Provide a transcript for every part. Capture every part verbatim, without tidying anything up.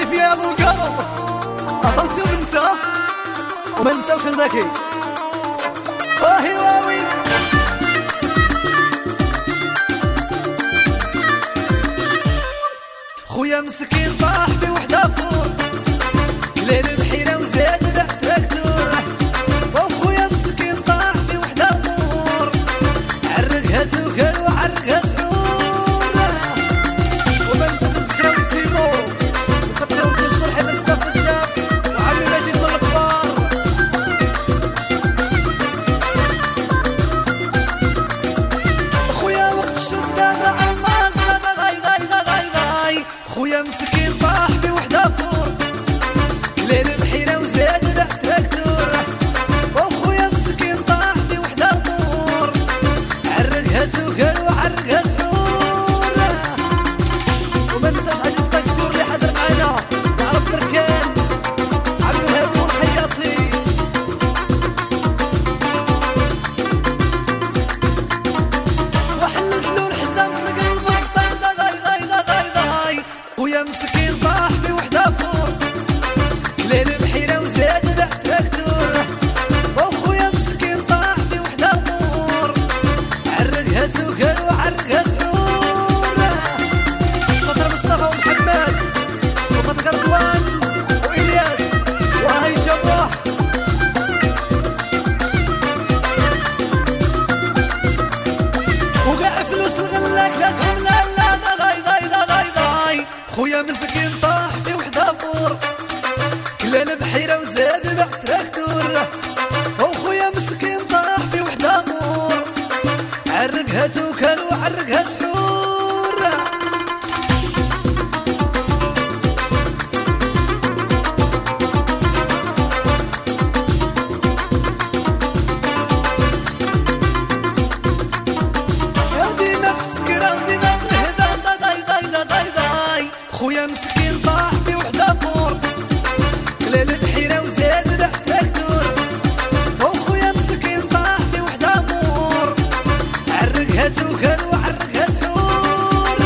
فيها ابو القلب. اتنسيو ننسى وما ننساوش زكي. واهي واوي خويا مسكين طاح في وحده فور ليل بحيره وزاد باع تراكتور. وخويا مسكين طاح في وحده مور عرقها توكل وعرقها سعور. وبنت الزكرا ويسيمو وخطيو الصلح بزاف بزاف وعمي ماجد من الكبار. خويا وقت الشده مع الماس غاي غاي غاي غاي غاي. خويا مسكين طاح في وحده فور ليل بحيره وزاد باع تراكتور. وخويا مسكين طاح في وحده مور عرقها توكل وعرقها سعور. وما ننساش عزيز طاكسور اللي حضر معانا وعرف بركان عبد الهادي والخياطي. وحلت له الحزام طلق البسطام داي داي داي داي داي. خويا مسكين طاح في وحده فور ليل بحيره وزاد باع تراكتور. وخويا مسكين طاح في وحده مور عرقها توكل وعرقها سعور. خاطر مصطفى ومحمد وخاطر رضوان والياس وهي شبوح. وقع فلوس الغله كلاتهم لا لا داي داي داي داي داي. خويا مسكين طاح في وحده فور ليل بحيره وزاد باع تراكتور. وخويا مسكين طاح في وحده مور عرقها توكل وعرقها سحور. وديما في السكره وديما في الهبه داي داي داي داي داي. خويا مسكين طاح في وحده مور ليل بحيره وزاد باع تراكتور. وخويا مسكين طاح في وحده مور عرقها توكل وعرقها سحور.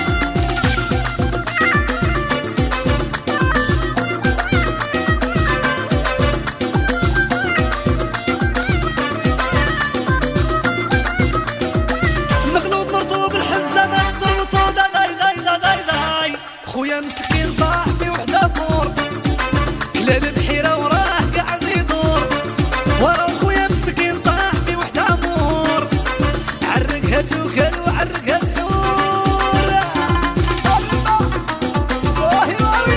المغلوب مرطوب الحزه ما تسلطو داي داي داي داي داي. خويا مسكين طاح في وحده مور ليل بحيره وراه قاعد يدور. ورا خويا مسكين طاح في وحده مور عرقها توكل وعرقها سحور. واهي واوي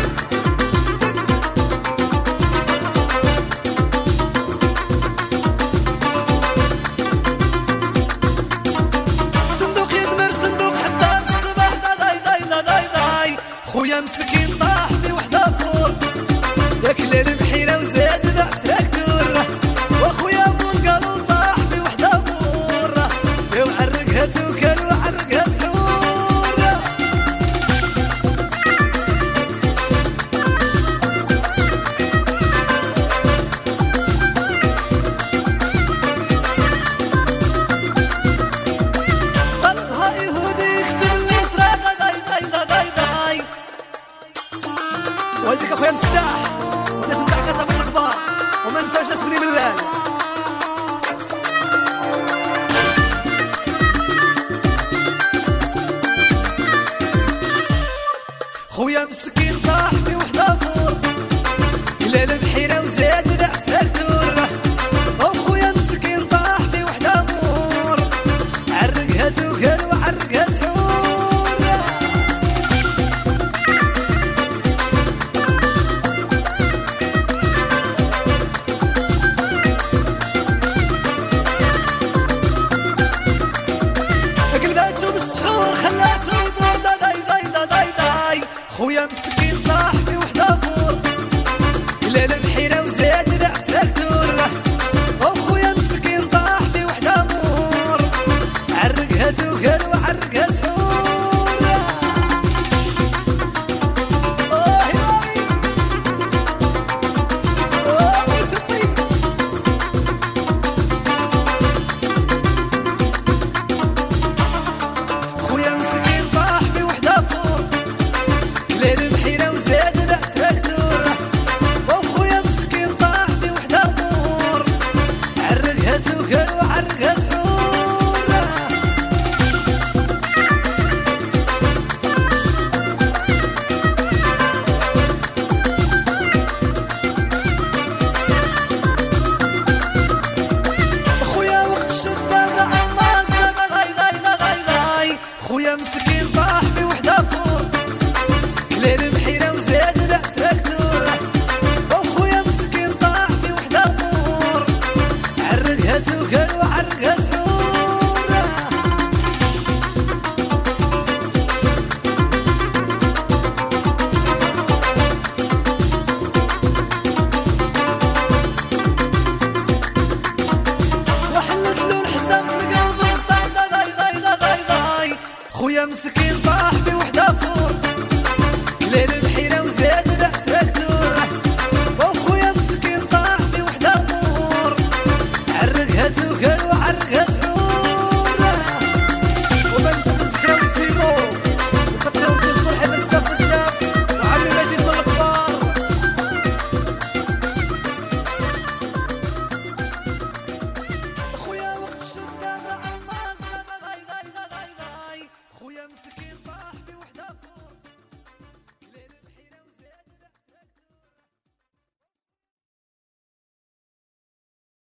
صندوق يدمر صندوق حتى الصباح داي داي داي داي داي. خويا مسكين طاح في وحده فور ياك ليل بحيره وزاد باع تراكتور. وخويا ابو القلب طاح في وحده مور وعرقها توكل وعرقها سحور. قلبها يهودي يكتب اليسرى داي داي داي داي داي. وهذيك اخويا مفتاح والناس نتاع كاسا من الاخبار وما ننساوش ناس بني ملال. خويا مسكين طاح في وحده فور ليل بحيره وزاد باع تراكتور. وخويا مسكين طاح في وحده مور عرقها توكل وعرقها سحور. قلباتو بالسحور خلاتو يدور داي داي داي داي داي. خويا مسكين